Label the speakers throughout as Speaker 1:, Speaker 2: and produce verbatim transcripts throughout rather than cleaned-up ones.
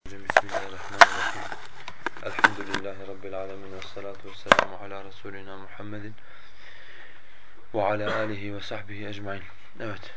Speaker 1: Bismillahirrahmanirrahim. Elhamdülillahi Rabbil alemin ve salatu ve selamu ala Resulina Muhammedin ve ala alihi ve sahbihi ecmain. Evet.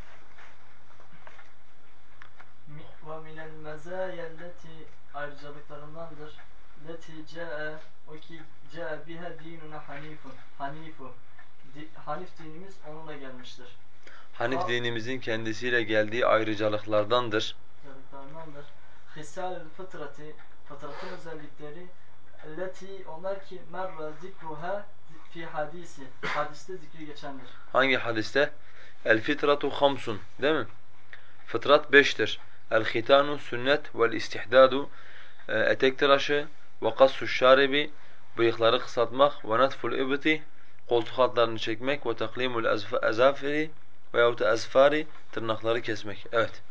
Speaker 2: Ve minel mezâyelleti ayrıcalıklarındandır. Leti ce'e o ki ce'e biha dinuna hanifun. Hanifu. Di, Hanif dinimiz onunla gelmiştir.
Speaker 1: Hanif
Speaker 2: Ha,
Speaker 1: dinimizin kendisiyle geldiği ayrıcalıklardandır.
Speaker 2: ayrıcalıklarındandır. Hisâlül fıtrati fıtratın özellikleri leti onlar ki merra zikruha fi hadisi hadiste zikri geçendir.
Speaker 1: Hangi hadiste? El fitratu hamsun, değil mi? Fıtrat beştir. El hitanu sünnet vel istihdadu etek tıraşı ve kassu şaribi bıyıkları kısaltmak ve natful ibti koltuk altlarını çekmek ve taklimul azafiri veyahut da azfari tırnakları kesmek. Evet.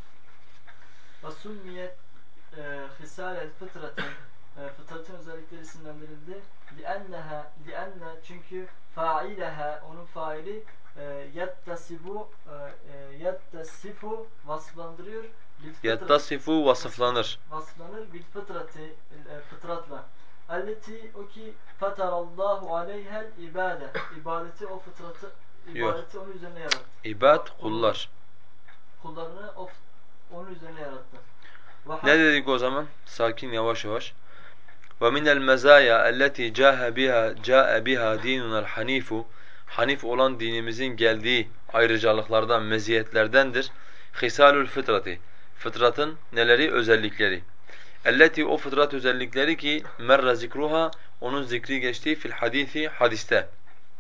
Speaker 2: Ve summiyet hisâlel fıtrati fıtratın özellikleri isimlendirildi. لِأَنَّهَا لِأَنَّ çünkü faileha onun faili yettasibu yettasifu vasıflandırıyor.
Speaker 1: Yettasifu vasıflanır.
Speaker 2: Vasıflanır bil fıtrati fıtratla. Elleti o ki fetarallahu aleyhel ibade. İbadeti o fıtratı ibadeti
Speaker 1: Yok.
Speaker 2: onun üzerine yarattı.
Speaker 1: İbad kullar.
Speaker 2: Kullarını o, onun üzerine yarattı.
Speaker 1: Ne dedik o zaman? Sakin yavaş yavaş. وَمِنَ الْمَزَايَا الَّتِي جَاءَ بِهَا جَاءَ بِهَا دِينُنَا الْحَنِيفُ Hanif olan dinimizin geldiği ayrıcalıklardan, meziyetlerdendir. Hisalul fıtrati Fıtratın neleri? Özellikleri. Elleti o fıtrat özellikleri ki merra zikruha onun zikri geçtiği fil hadisi hadiste.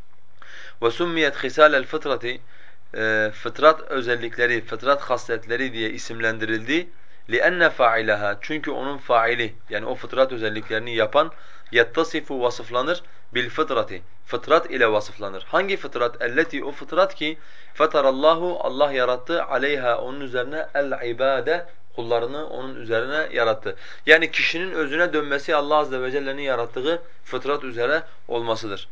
Speaker 1: Ve summiyet hisalel fıtrati fıtrat özellikleri, fıtrat hasletleri diye isimlendirildi. لِأَنَّ فَاعِلَهَا Çünkü onun faili yani o fıtrat özelliklerini yapan yettasifu vasıflanır bil fıtrati fıtrat ile vasıflanır. Hangi fıtrat? Elleti o fıtrat ki fetarallahu Allah yarattı aleyha onun üzerine el ibade kullarını onun üzerine yarattı. Yani kişinin özüne dönmesi Allah azze ve celle'nin yarattığı fıtrat üzere olmasıdır.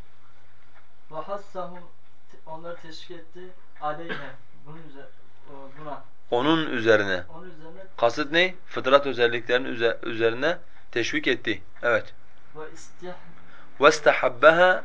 Speaker 2: Ve hassahum onları teşvik etti aleyhe bunun üzerine buna.
Speaker 1: Onun üzerine.
Speaker 2: Onun üzerine
Speaker 1: Kasıt ne? Fıtrat özelliklerinin üzerine teşvik etti. Evet.
Speaker 2: ve istih
Speaker 1: وَاسْتَحَبَّهَا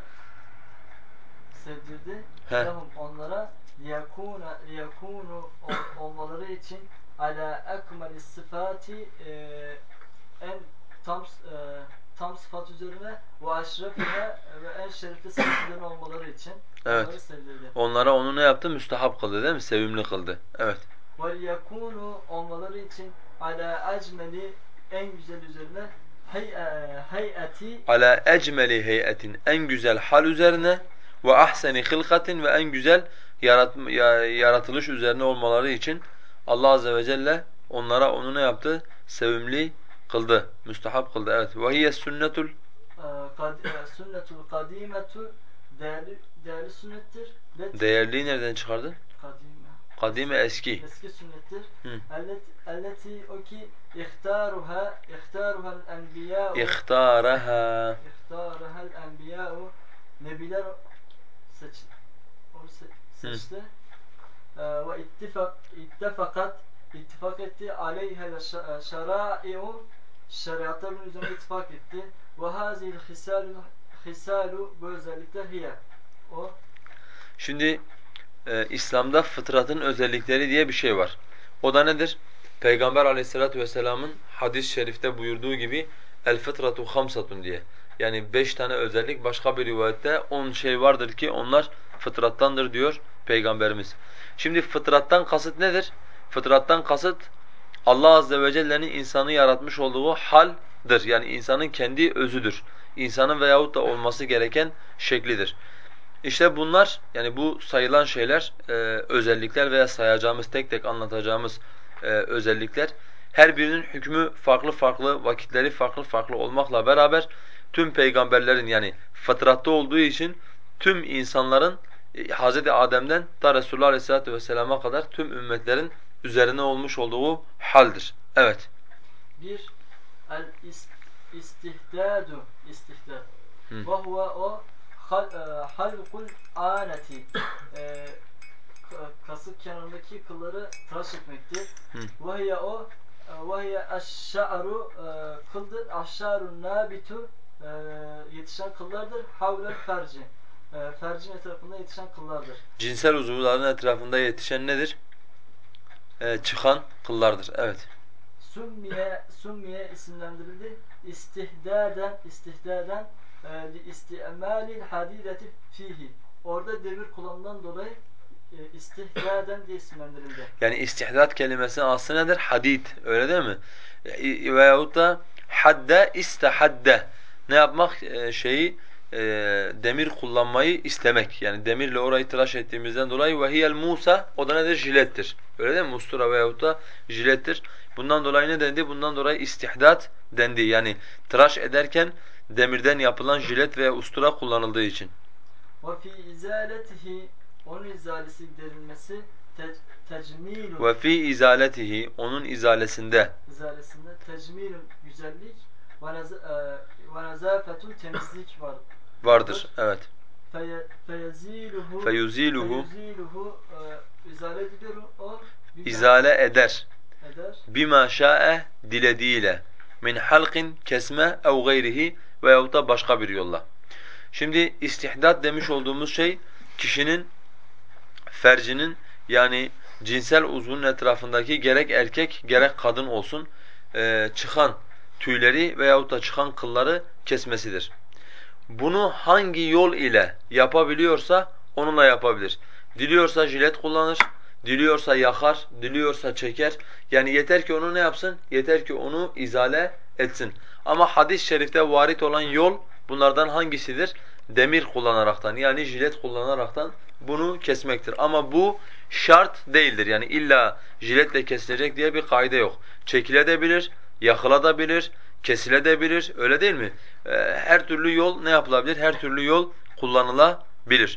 Speaker 2: sevdirdi lehum onlara liyakuna liyakunu olmaları için ala ekmelis sıfati e, en tam e, tam sıfat üzerine ve aşrefihe ve en şerefli sıfat üzerine olmaları için
Speaker 1: Evet.
Speaker 2: onları sevdirdi.
Speaker 1: Onlara onu ne yaptı? Müstehap kıldı değil mi? Sevimli kıldı. Evet.
Speaker 2: وَلْيَكُونُوا olmaları için ala ecmeli en güzel üzerine hey, heyeti
Speaker 1: Ala ecmeli heyetin en güzel hal üzerine ve ahseni hilkatin ve en güzel yarat yaratılış üzerine olmaları için Allah azze ve celle onlara onu ne yaptı? Sevimli kıldı, müstehap kıldı. Evet. Ve hiye sünnetul
Speaker 2: sünnetul kadimetu değerli, değerli sünnettir.
Speaker 1: Değerliyi nereden çıkardın?
Speaker 2: Kadime.
Speaker 1: Kadime eski.
Speaker 2: Eski sünnettir.
Speaker 1: Hı.
Speaker 2: Elleti o ki ihtaruha ihtaruhal enbiya'u
Speaker 1: İhtaraha
Speaker 2: ihtarahal enbiya'u nebiler seç onu se seçti. Ee, ve ittifak ittifakat ittifak etti aleyhel şerai'u şeriatların üzerine ittifak etti. Ve hazil hisalu hisalu bu özellikler hiye. O
Speaker 1: Şimdi e, İslam'da fıtratın özellikleri diye bir şey var. O da nedir? Peygamber Aleyhisselatü vesselam'ın hadis-i şerifte buyurduğu gibi el fıtratu hamsatun diye. Yani beş tane özellik, başka bir rivayette on şey vardır ki onlar fıtrattandır diyor Peygamberimiz. Şimdi fıtrattan kasıt nedir? Fıtrattan kasıt Allah azze ve celle'nin insanı yaratmış olduğu haldir. Yani insanın kendi özüdür. İnsanın veyahut da olması gereken şeklidir. İşte bunlar yani bu sayılan şeyler, e, özellikler veya sayacağımız tek tek anlatacağımız e, özellikler her birinin hükmü farklı farklı, vakitleri farklı farklı olmakla beraber tüm peygamberlerin yani fıtratta olduğu için tüm insanların e, Hazreti Adem'den ta Resulullah Aleyhisselatü Vesselam'a kadar tüm ümmetlerin üzerine olmuş olduğu haldir. Evet.
Speaker 2: bir el istihdadu istihdad.
Speaker 1: Hı.
Speaker 2: Ve huve o halkul aneti kasık kenarındaki kılları tıraş etmektir. Ve hiye o ve hiye eşşa'ru kıldır. Aşşa'run nabitu yetişen kıllardır. Havlel ferci. E, fercin etrafında yetişen kıllardır.
Speaker 1: Cinsel uzuvların etrafında yetişen nedir? Ee, çıkan kıllardır. Evet.
Speaker 2: Summiye, summiye isimlendirildi. İstihdaden, istihdaden e, li isti'malil hadideti fihi. Orada demir kullanımından dolayı e, istihdaden diye isimlendirildi.
Speaker 1: Yani istihdat kelimesinin aslı nedir? Hadid. Öyle değil mi? E, veyahut da hadde istehadde. Ne yapmak? E, şeyi e, demir kullanmayı istemek. Yani demirle orayı tıraş ettiğimizden dolayı ve hiyel musa, o da nedir? Jilettir. Öyle değil mi? Mustura veyahut da jilettir. Bundan dolayı ne dendi? Bundan dolayı istihdat dendi. Yani tıraş ederken demirden yapılan jilet veya ustura kullanıldığı için.
Speaker 2: Ve fi izaletihi, onun izalesi giderilmesi te, tecmilun,
Speaker 1: Ve fi izaletihi, onun izalesinde
Speaker 2: izalesinde tecmilun güzellik ve nez, e, ve nezafetun temizlik var,
Speaker 1: vardır.
Speaker 2: vardır.
Speaker 1: Evet.
Speaker 2: Feye, feyeziluhu
Speaker 1: Feyuziluhu,
Speaker 2: feyeziluhu e, izale edilir o bima
Speaker 1: izale eder.
Speaker 2: eder.
Speaker 1: Bima şa'e, dilediğiyle. Min halqin, kesme, ev gayrihi veyahut da başka bir yolla. Şimdi istihdat demiş olduğumuz şey kişinin fercinin, yani cinsel uzvunun etrafındaki gerek erkek gerek kadın olsun e, çıkan tüyleri veyahut da çıkan kılları kesmesidir. Bunu hangi yol ile yapabiliyorsa onunla yapabilir. Diliyorsa jilet kullanır, diliyorsa yakar, diliyorsa çeker. Yani yeter ki onu ne yapsın? Yeter ki onu izale etsin. Ama hadis-i şerifte varit olan yol bunlardan hangisidir? Demir kullanaraktan, yani jilet kullanaraktan bunu kesmektir. Ama bu şart değildir. Yani illa jiletle kesilecek diye bir kaide yok. Çekilebilir, yakılabilir, kesilebilir. Öyle değil mi? Ee, her türlü yol ne yapılabilir? Her türlü yol kullanılabilir.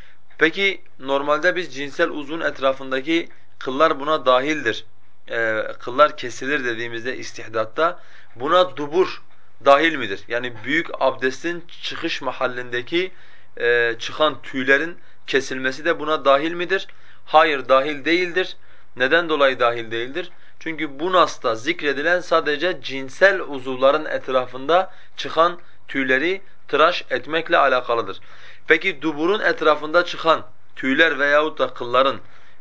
Speaker 1: Peki normalde biz cinsel uzvun etrafındaki kıllar buna dahildir. Ee, kıllar kesilir dediğimizde istihdatta buna dubur dahil midir? Yani büyük abdestin çıkış mahallindeki e, çıkan tüylerin kesilmesi de buna dahil midir? Hayır, dahil değildir. Neden dolayı dahil değildir? Çünkü bu nasta zikredilen sadece cinsel uzuvların etrafında çıkan tüyleri tıraş etmekle alakalıdır. Peki duburun etrafında çıkan tüyler veyahut da kılların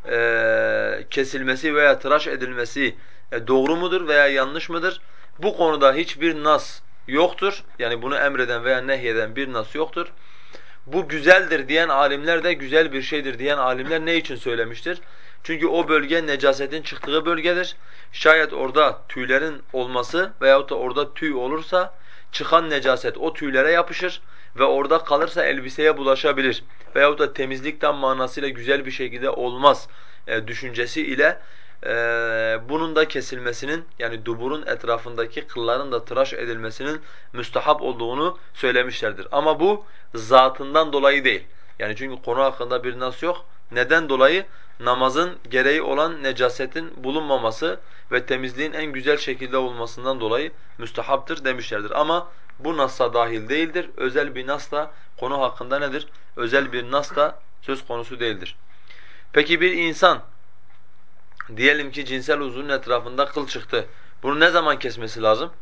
Speaker 1: e, kesilmesi veya tıraş edilmesi e, doğru mudur veya yanlış mıdır? Bu konuda hiçbir nas yoktur. Yani bunu emreden veya nehyeden bir nas yoktur. Bu güzeldir diyen alimler de güzel bir şeydir diyen alimler ne için söylemiştir? Çünkü o bölge necasetin çıktığı bölgedir. Şayet orada tüylerin olması veyahut da orada tüy olursa çıkan necaset o tüylere yapışır ve orada kalırsa elbiseye bulaşabilir. Veyahut da temizlikten manasıyla güzel bir şekilde olmaz e, düşüncesi ile e, bunun da kesilmesinin, yani duburun etrafındaki kılların da tıraş edilmesinin müstahap olduğunu söylemişlerdir. Ama bu zatından dolayı değil. Yani çünkü konu hakkında bir nas yok. Neden dolayı? Namazın gereği olan necasetin bulunmaması ve temizliğin en güzel şekilde olmasından dolayı müstahaptır demişlerdir. Ama bu nassa dahil değildir. Özel bir nas da konu hakkında nedir? Özel bir nas da söz konusu değildir. Peki bir insan diyelim ki cinsel uzvunun etrafında kıl çıktı. Bunu ne zaman kesmesi lazım?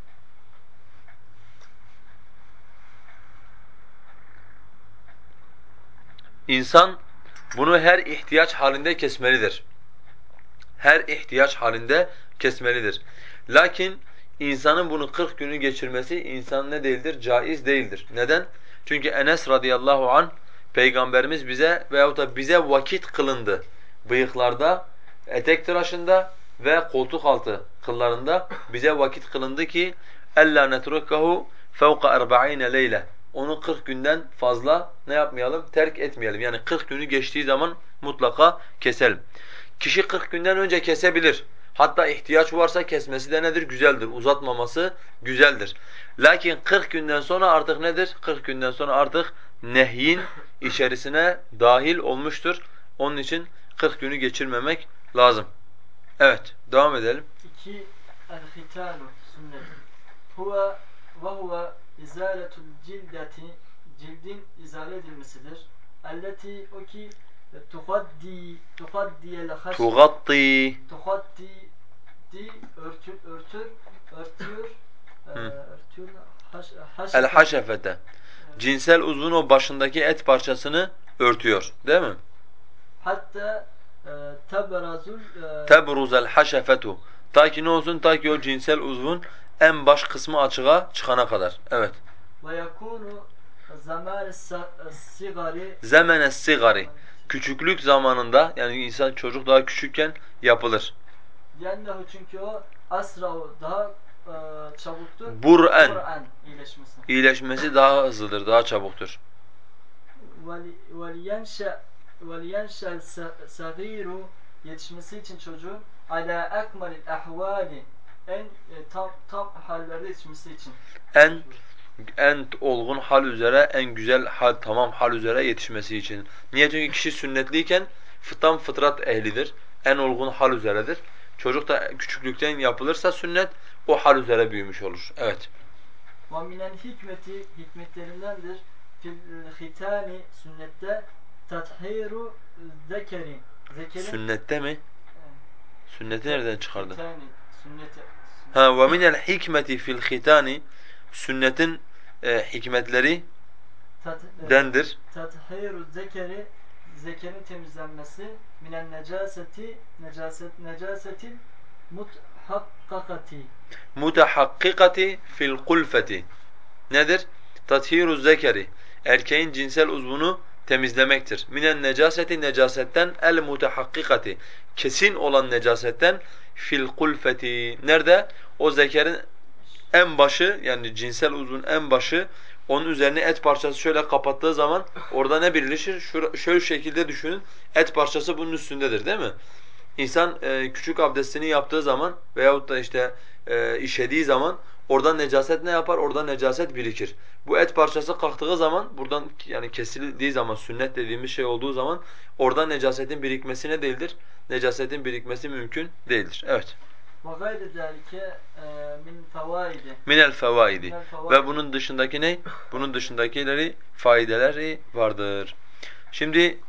Speaker 1: İnsan bunu her ihtiyaç halinde kesmelidir. Her ihtiyaç halinde kesmelidir. Lakin insanın bunu kırk günü geçirmesi insan ne değildir? Caiz değildir. Neden? Çünkü Enes radıyallahu anh Peygamberimiz bize veyahut da bize vakit kılındı. Bıyıklarda, etek tıraşında ve koltuk altı kıllarında bize vakit kılındı ki اَلَّا نَتْرُكَهُ فَوْقَ اَرْبَعِينَ لَيْلَةً Onu kırk günden fazla ne yapmayalım? Terk etmeyelim. Yani kırk günü geçtiği zaman mutlaka keselim. Kişi kırk günden önce kesebilir. Hatta ihtiyaç varsa kesmesi de nedir? Güzeldir. Uzatmaması güzeldir. Lakin kırk günden sonra artık nedir? kırk günden sonra artık nehyin içerisine dahil olmuştur. Onun için kırk günü geçirmemek lazım. Evet, devam edelim.
Speaker 2: İki, el-hitanu sünnet. Huve ve huve izaletul cildeti, cildin izale edilmesidir. Elleti o ki tuhaddi tuhaddiyel haşfe
Speaker 1: Tugatti
Speaker 2: tuhaddi yuğdi örtür örtür örtüyor e,
Speaker 1: Hı.
Speaker 2: örtüyor haş,
Speaker 1: El
Speaker 2: haşefete.
Speaker 1: haşefete. Cinsel uzvun o başındaki et parçasını örtüyor. Değil mi?
Speaker 2: Hatta e, tebrazul e,
Speaker 1: Tebruzel haşefetu. Ta ki ne olsun? Ta ki o cinsel uzvun en baş kısmı açığa çıkana kadar. Evet.
Speaker 2: ve yakunu zaman sigari
Speaker 1: Zemene sigari. Küçüklük zamanında yani insan çocuk daha küçükken yapılır.
Speaker 2: Yennehu çünkü o asra'u daha e, çabuktur.
Speaker 1: Bur'en.
Speaker 2: Bur'an iyileşmesi.
Speaker 1: İyileşmesi daha hızlıdır, daha çabuktur.
Speaker 2: وَلْيَنْشَأْ وَلْيَنْشَأْ الصَّغِيرُ yetişmesi için çocuğun ala akmalil ahvali en e, tam tam hallerde yetişmesi için.
Speaker 1: En en olgun hal üzere, en güzel hal, tamam hal üzere yetişmesi için. Niye? Çünkü kişi sünnetliyken tam fıtrat ehlidir. En olgun hal üzeredir. Çocuk da küçüklükten yapılırsa sünnet o hal üzere büyümüş olur. Evet.
Speaker 2: وَمِنَ hikmeti hikmetlerindendir fil hitani sünnette tathiru zekeri zekerin
Speaker 1: Sünnette mi? Sünneti
Speaker 2: e,
Speaker 1: nereden çıkardın?
Speaker 2: hitani sünneti
Speaker 1: Ha ve minel hikmeti fil hitani sünnetin e, hikmetleri
Speaker 2: tat, e,
Speaker 1: dendir.
Speaker 2: tathiru zekeri zekerin temizlenmesi minen necaseti necaset necasetil muthakkakati
Speaker 1: Mutehakkikati fil kulfeti. Nedir? Tathiru zekeri. Erkeğin cinsel uzvunu temizlemektir. Minen necaseti necasetten el mutehakkikati. Kesin olan necasetten fil kulfeti. Nerede? O zekerin en başı yani cinsel uzvun en başı onun üzerine et parçası şöyle kapattığı zaman orada ne birleşir? Şura, şöyle şekilde düşünün. Et parçası bunun üstündedir değil mi? İnsan e, küçük abdestini yaptığı zaman veyahut da işte e, işediği zaman oradan necaset ne yapar? Orada necaset birikir. Bu et parçası kalktığı zaman buradan yani kesildiği zaman sünnet dediğimiz şey olduğu zaman orada necasetin birikmesi ne değildir? Necasetin birikmesi mümkün değildir. Evet.
Speaker 2: وغير ذلك min fevaidi
Speaker 1: Minel fevaidi.
Speaker 2: minel
Speaker 1: Ve
Speaker 2: fevaidi
Speaker 1: bunun dışındaki ne? Bunun dışındakileri faydeleri vardır. Şimdi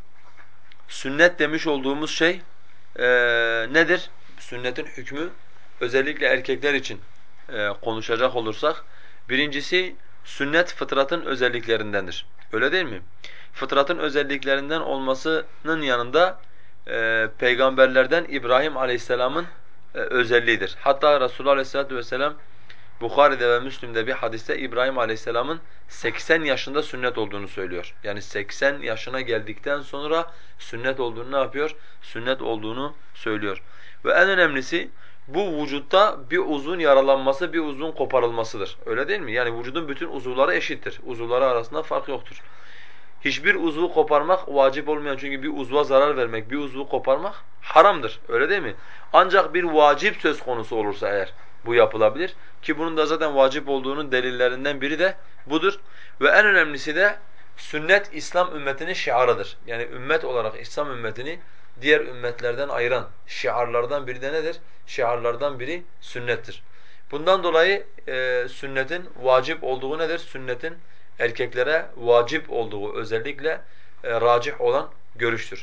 Speaker 1: sünnet demiş olduğumuz şey e, nedir? Sünnetin hükmü özellikle erkekler için e, konuşacak olursak birincisi sünnet fıtratın özelliklerindendir. Öyle değil mi? Fıtratın özelliklerinden olmasının yanında e, peygamberlerden İbrahim Aleyhisselam'ın e, özelliğidir. Hatta Resulullah Aleyhisselatü Vesselam Bukhari'de ve Müslim'de bir hadiste İbrahim Aleyhisselam'ın seksen yaşında sünnet olduğunu söylüyor. Yani seksen yaşına geldikten sonra sünnet olduğunu ne yapıyor? Sünnet olduğunu söylüyor. Ve en önemlisi bu vücutta bir uzvun yaralanması, bir uzvun koparılmasıdır. Öyle değil mi? Yani vücudun bütün uzuvları eşittir. Uzuvları arasında fark yoktur. Hiçbir uzvu koparmak vacip olmayan çünkü bir uzva zarar vermek, bir uzvu koparmak haramdır. Öyle değil mi? Ancak bir vacip söz konusu olursa eğer bu yapılabilir. Ki bunun da zaten vacip olduğunun delillerinden biri de budur. Ve en önemlisi de sünnet İslam ümmetinin şiarıdır. Yani ümmet olarak İslam ümmetini diğer ümmetlerden ayıran şiarlardan biri de nedir? Şiarlardan biri sünnettir. Bundan dolayı e, sünnetin vacip olduğu nedir? Sünnetin erkeklere vacip olduğu özellikle e, racih olan görüştür.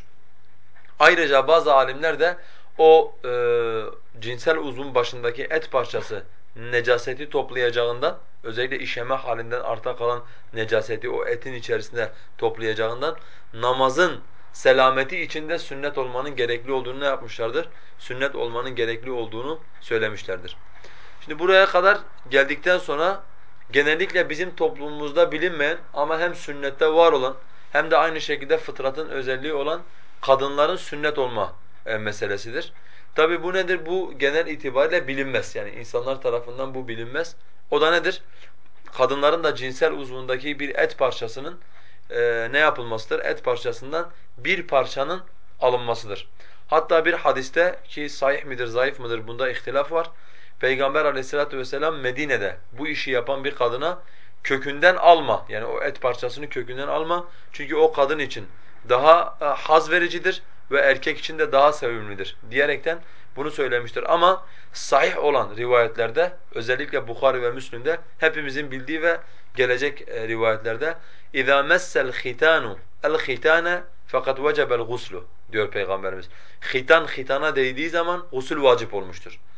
Speaker 1: Ayrıca bazı alimler de o e, cinsel uzvun başındaki et parçası necaseti toplayacağından, özellikle işeme halinden arta kalan necaseti o etin içerisinde toplayacağından namazın selameti içinde sünnet olmanın gerekli olduğunu ne yapmışlardır? Sünnet olmanın gerekli olduğunu söylemişlerdir. Şimdi buraya kadar geldikten sonra genellikle bizim toplumumuzda bilinmeyen ama hem sünnette var olan hem de aynı şekilde fıtratın özelliği olan kadınların sünnet olma e, meselesidir. Tabi bu nedir? Bu genel itibariyle bilinmez. Yani insanlar tarafından bu bilinmez. O da nedir? Kadınların da cinsel uzvundaki bir et parçasının e, ne yapılmasıdır? Et parçasından bir parçanın alınmasıdır. Hatta bir hadiste ki sahih midir, zayıf mıdır bunda ihtilaf var. Peygamber Aleyhisselatü vesselam Medine'de bu işi yapan bir kadına kökünden alma. Yani o et parçasını kökünden alma. Çünkü o kadın için daha e, haz vericidir ve erkek için de daha sevimlidir diyerekten bunu söylemiştir. Ama sahih olan rivayetlerde özellikle Bukhari ve Müslim'de hepimizin bildiği ve gelecek e, rivayetlerde اِذَا مَسَّ الْخِتَانُ الْخِتَانَ fakat وَجَبَ الْغُسْلُ diyor Peygamberimiz. Hitan hitana değdiği zaman gusül vacip olmuştur.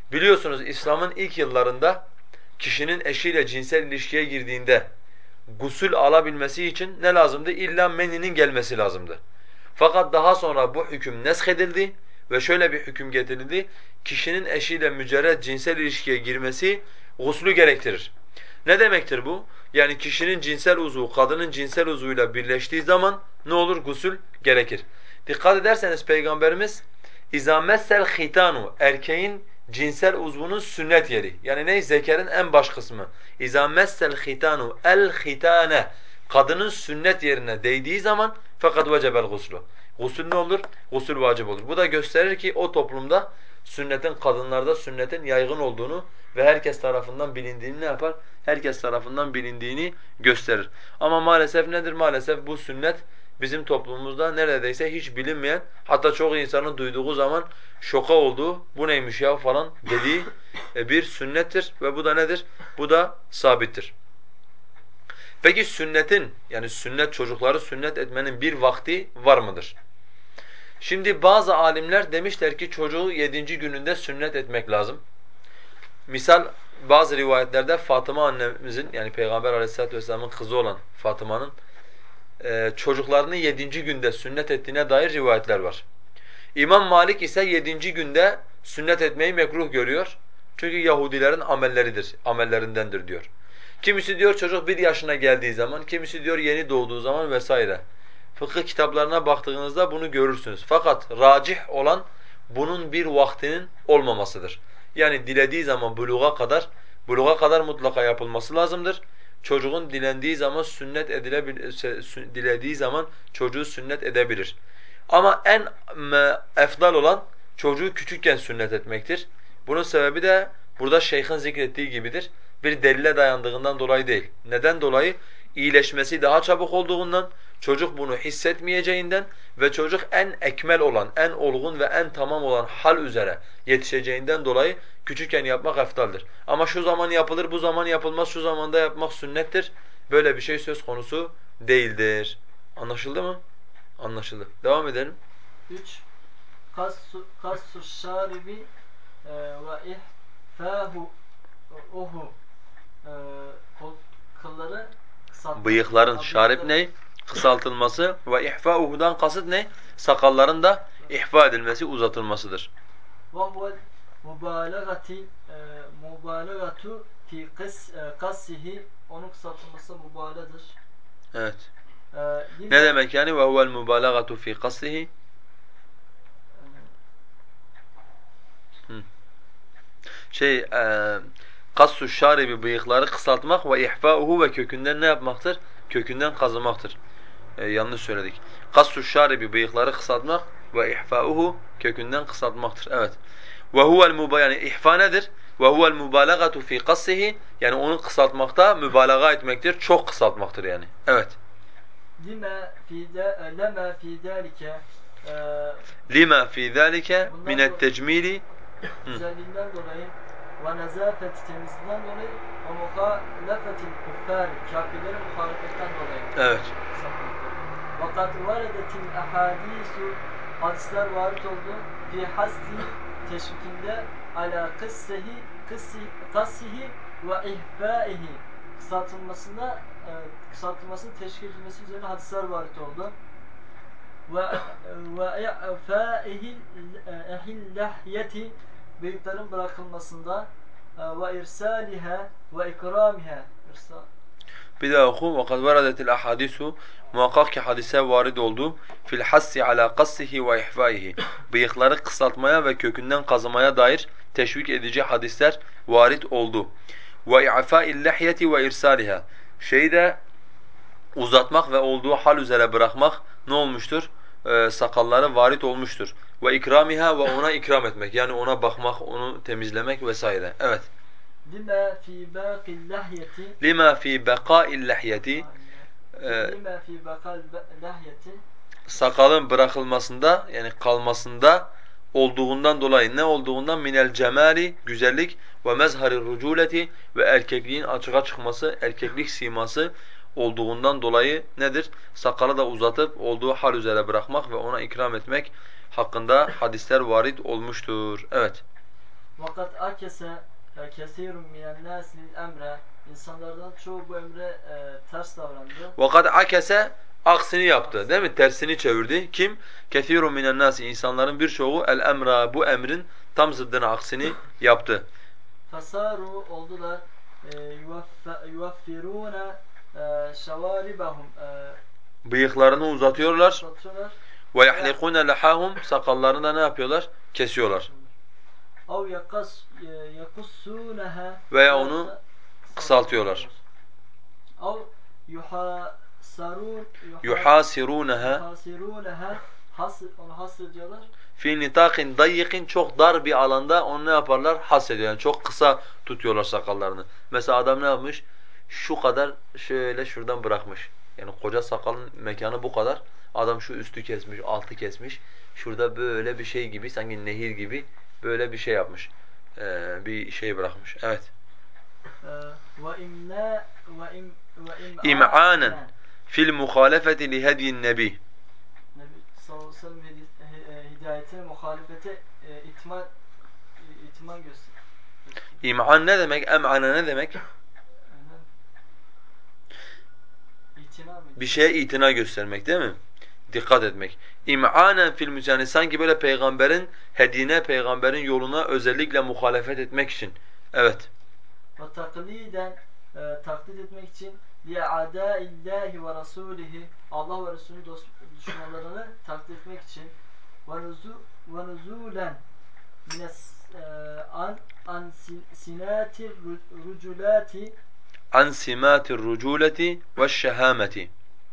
Speaker 1: Biliyorsunuz İslam'ın ilk yıllarında kişinin eşiyle cinsel ilişkiye girdiğinde gusül alabilmesi için ne lazımdı? İlla meninin gelmesi lazımdı. Fakat daha sonra bu hüküm neshedildi ve şöyle bir hüküm getirildi. Kişinin eşiyle mücerred cinsel ilişkiye girmesi guslü gerektirir. Ne demektir bu? Yani kişinin cinsel uzvu kadının cinsel uzvuyla birleştiği zaman ne olur? Gusül gerekir. Dikkat ederseniz Peygamberimiz İza messel hitanu erkeğin cinsel uzvunun sünnet yeri. Yani ne? Zekerin en baş kısmı. İza messel hitanu el hitane kadının sünnet yerine değdiği zaman fakat vecebel guslu. Gusül ne olur? Gusül vacip olur. Bu da gösterir ki o toplumda sünnetin kadınlarda sünnetin yaygın olduğunu ve herkes tarafından bilindiğini ne yapar? Herkes tarafından bilindiğini gösterir. Ama maalesef nedir? Maalesef bu sünnet bizim toplumumuzda neredeyse hiç bilinmeyen, hatta çok insanın duyduğu zaman şoka olduğu, bu neymiş ya falan dediği e, bir sünnettir ve bu da nedir? Bu da sabittir. Peki sünnetin, yani sünnet çocukları sünnet etmenin bir vakti var mıdır? Şimdi bazı alimler demişler ki çocuğu yedinci gününde sünnet etmek lazım. Misal bazı rivayetlerde Fatıma annemizin, yani Peygamber Aleyhisselatü vesselam'ın kızı olan Fatıma'nın e, çocuklarını yedinci günde sünnet ettiğine dair rivayetler var. İmam Malik ise yedinci günde sünnet etmeyi mekruh görüyor. Çünkü Yahudilerin amelleridir, amellerindendir diyor. Kimisi diyor çocuk bir yaşına geldiği zaman, kimisi diyor yeni doğduğu zaman vesaire. Fıkıh kitaplarına baktığınızda bunu görürsünüz. Fakat racih olan bunun bir vaktinin olmamasıdır. Yani dilediği zaman buluğa kadar, buluğa kadar mutlaka yapılması lazımdır. Çocuğun dilendiği zaman sünnet edilebilir, dilediği zaman çocuğu sünnet edebilir. Ama en efdal olan çocuğu küçükken sünnet etmektir. Bunun sebebi de burada şeyhin zikrettiği gibidir. Bir delile dayandığından dolayı değil. Neden dolayı? İyileşmesi daha çabuk olduğundan, çocuk bunu hissetmeyeceğinden ve çocuk en ekmel olan, en olgun ve en tamam olan hal üzere yetişeceğinden dolayı küçükken yapmak eftaldir. Ama şu zaman yapılır, bu zaman yapılmaz, şu zamanda yapmak sünnettir. Böyle bir şey söz konusu değildir. Anlaşıldı mı? Anlaşıldı. Devam edelim.
Speaker 2: üç. Kassu, kassu şaribi e, ve ihfahu uhu e, kol, kılları kısaltmak.
Speaker 1: Bıyıkların,
Speaker 2: Ha,
Speaker 1: şarip
Speaker 2: bıyıkları
Speaker 1: ne? Kısaltılması ve ihfa'uhudan kasıt ne? Sakalların da ihfa edilmesi, uzatılmasıdır.
Speaker 2: ve huvel mübalağati e, mübalağatu fi kıs, e, kassihi onun kısaltılması mübalağadır.
Speaker 1: Evet.
Speaker 2: E,
Speaker 1: Ne
Speaker 2: lime
Speaker 1: demek yani? Ve huvel mübalağatu fi kaslihi? Hı. Şey, e, kassu şaribi bıyıkları kısaltmak ve ihfa'uhu ve kökünden ne yapmaktır? Kökünden kazımaktır. E, yanlış söyledik. Kassu şaribi bıyıkları kısaltmak ve ihfa'uhu kökünden kısaltmaktır. Evet. Ve huvel muba yani ihfa nedir? Ve huvel mubalagatu fi kassihi yani onu kısaltmakta mübalağa etmektir. Çok kısaltmaktır yani. Evet.
Speaker 2: lime fi de, lema fi dalike e,
Speaker 1: Lima fi zalike min
Speaker 2: bundan do
Speaker 1: et-tecmili
Speaker 2: güzelliğinden dolayı ve nezafeti temizliğinden dolayı ve muhalefetil kuffar kafirlerin muhalefetten dolayı
Speaker 1: evet.
Speaker 2: kısaltmaktır. Vakat varedetil ahadisu hadisler varit oldu fi hasdi teşvikinde ala kıssehi kıssi, kassihi ve ihfaihi kısaltılmasında e, kısaltılmasının teşkil edilmesi üzerine hadisler varit oldu. Ve ve i'faihi ehillahyeti bıyıkların bırakılmasında e, ve irsaliha ve ikramiha irsal
Speaker 1: Bir daha oku. وَقَدْ وَرَدَتِ الْأَحَادِيثُ Muhakkak ki hadise varid oldu. fil hassi ala qassihi ve ihfaihi. Bıyıkları kısaltmaya ve kökünden kazımaya dair teşvik edici hadisler varid oldu. Ve i'fa'il lihyeti ve irsaliha. Şeyi de uzatmak ve olduğu hal üzere bırakmak ne olmuştur? Ee, sakalları varid olmuştur. Ve ikramiha ve ona ikram etmek. Yani ona bakmak, onu temizlemek vesaire. Evet.
Speaker 2: lima fi baqil lahyeti
Speaker 1: Lima fi beqa'il lihyeti e,
Speaker 2: lima fi baqal lahyeti
Speaker 1: sakalın bırakılmasında yani kalmasında olduğundan dolayı ne olduğundan minel cemali güzellik ve mezharir ruculeti ve erkekliğin açığa çıkması, erkeklik siması olduğundan dolayı nedir? Sakalı da uzatıp olduğu hal üzere bırakmak ve ona ikram etmek hakkında hadisler varid olmuştur. Evet.
Speaker 2: Vakat akese kesirun minen nasi emre. İnsanlardan çoğu bu emre e, ters davrandı.
Speaker 1: وَقَدْ akese aksini yaptı değil mi? Tersini çevirdi. Kim? كَثِيرٌ مِنَ النَّاسِ insanların birçoğu el emra bu emrin tam zıddına aksini yaptı.
Speaker 2: Fasaru oldular yuvaffirune şevaribahum
Speaker 1: Bıyıklarını uzatıyorlar.
Speaker 2: uzatıyorlar.
Speaker 1: وَيَحْلِقُونَ لَحَاهُمْ sakallarını da ne yapıyorlar? Kesiyorlar.
Speaker 2: Av yakas yakussuneha
Speaker 1: Veya onu kısaltıyorlar.
Speaker 2: Av yuhasarun
Speaker 1: يُحَاسِرُونَهَا
Speaker 2: yuhasiruneha has onu hasır diyorlar.
Speaker 1: fi nitakin dayyikin çok dar bir alanda onu ne yaparlar? Hasediyor. Yani çok kısa tutuyorlar sakallarını. Mesela adam ne yapmış? Şu kadar şöyle şuradan bırakmış. Yani koca sakalın mekanı bu kadar. Adam şu üstü kesmiş, altı kesmiş. Şurada böyle bir şey gibi, sanki nehir gibi böyle bir şey yapmış. Ee, bir şey bırakmış. Evet.
Speaker 2: Ve imna ve im ve
Speaker 1: İm'anen
Speaker 2: im'anen
Speaker 1: fil muhalefeti li hedyin nebi.
Speaker 2: Nebi sallallahu aleyhi ve sellem hedi- hidayetine muhalefete e, itman e, itman göster.
Speaker 1: İm'an ne demek? Em'ane ne demek?
Speaker 2: Yani, itina mıydı?
Speaker 1: Bir şeye itina göstermek değil mi? Dikkat etmek. İm'anen fil müs yani sanki böyle peygamberin hedine, peygamberin yoluna özellikle muhalefet etmek için. Evet.
Speaker 2: Ve takliden e, taklit etmek için li'adâillâhi ve rasûlihi Allah ve Resulünün dost, düşmanlarını taklit etmek için ve nuzu ve nuzûlen mines e, an an sin, sinâti ruculâti
Speaker 1: An simatir ruculeti veşşehameti.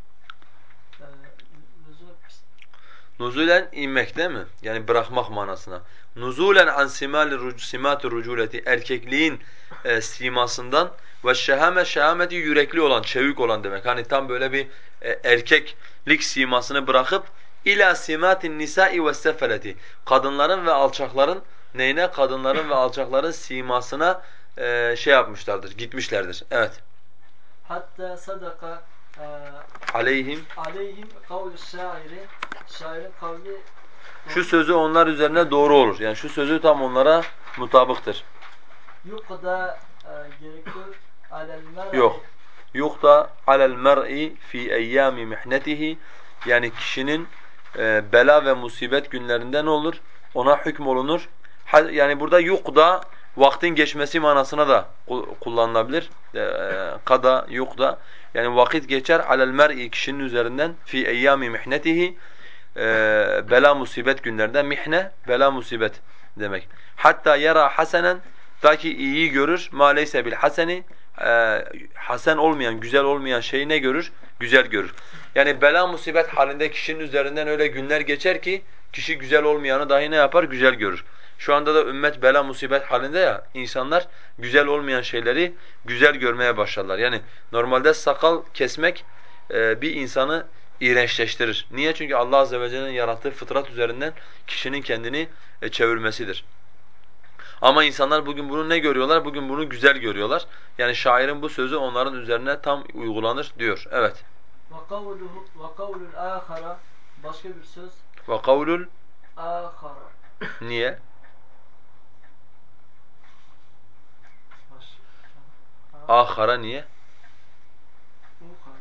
Speaker 2: e, nuzul
Speaker 1: Nuzulen inmek değil mi? Yani bırakmak manasına. Nuzulen an simali simatir ruculeti erkekliğin e, simasından ve şehame şehameti yürekli olan, çevik olan demek. Hani tam böyle bir e, erkeklik simasını bırakıp ila simatin nisai ve sefeleti. Kadınların ve alçakların neyine? Kadınların ve alçakların simasına e, şey yapmışlardır, gitmişlerdir. Evet.
Speaker 2: hatta sadaka e,
Speaker 1: Aleyhim.
Speaker 2: aleyhim kavlu şairi şairin kavli
Speaker 1: Şu sözü onlar üzerine doğru olur. Yani şu sözü tam onlara mutabıktır.
Speaker 2: yuqda e, gerekiyor alel mer'i
Speaker 1: Yok. Yok da alel mer'i fi eyyami mihnetihi yani kişinin e, bela ve musibet günlerinde ne olur? Ona hükm olunur. Ha, yani burada yok da vaktin geçmesi manasına da kullanılabilir. E, kada yok da yani vakit geçer alel mer'i kişinin üzerinden fi eyyami mihnetihi e, bela musibet günlerinde mihne bela musibet demek. Hatta yara hasenen ta ki iyiyi görür ma leyse bil haseni e, hasen olmayan, güzel olmayan şeyi ne görür? Güzel görür. Yani bela musibet halinde kişinin üzerinden öyle günler geçer ki kişi güzel olmayanı dahi ne yapar? Güzel görür. Şu anda da ümmet bela musibet halinde ya insanlar güzel olmayan şeyleri güzel görmeye başlarlar. Yani normalde sakal kesmek e, bir insanı iğrençleştirir. Niye? Çünkü Allah azze ve celle'nin yarattığı fıtrat üzerinden kişinin kendini e, çevirmesidir. Ama insanlar bugün bunu ne görüyorlar? Bugün bunu güzel görüyorlar. Yani şairin bu sözü onların üzerine tam uygulanır diyor. Evet.
Speaker 2: ve kavluhu ve kavlul ahara başka bir söz
Speaker 1: Ve kavlul
Speaker 2: ahara
Speaker 1: niye?
Speaker 2: baş
Speaker 1: Ahara niye?
Speaker 2: ahara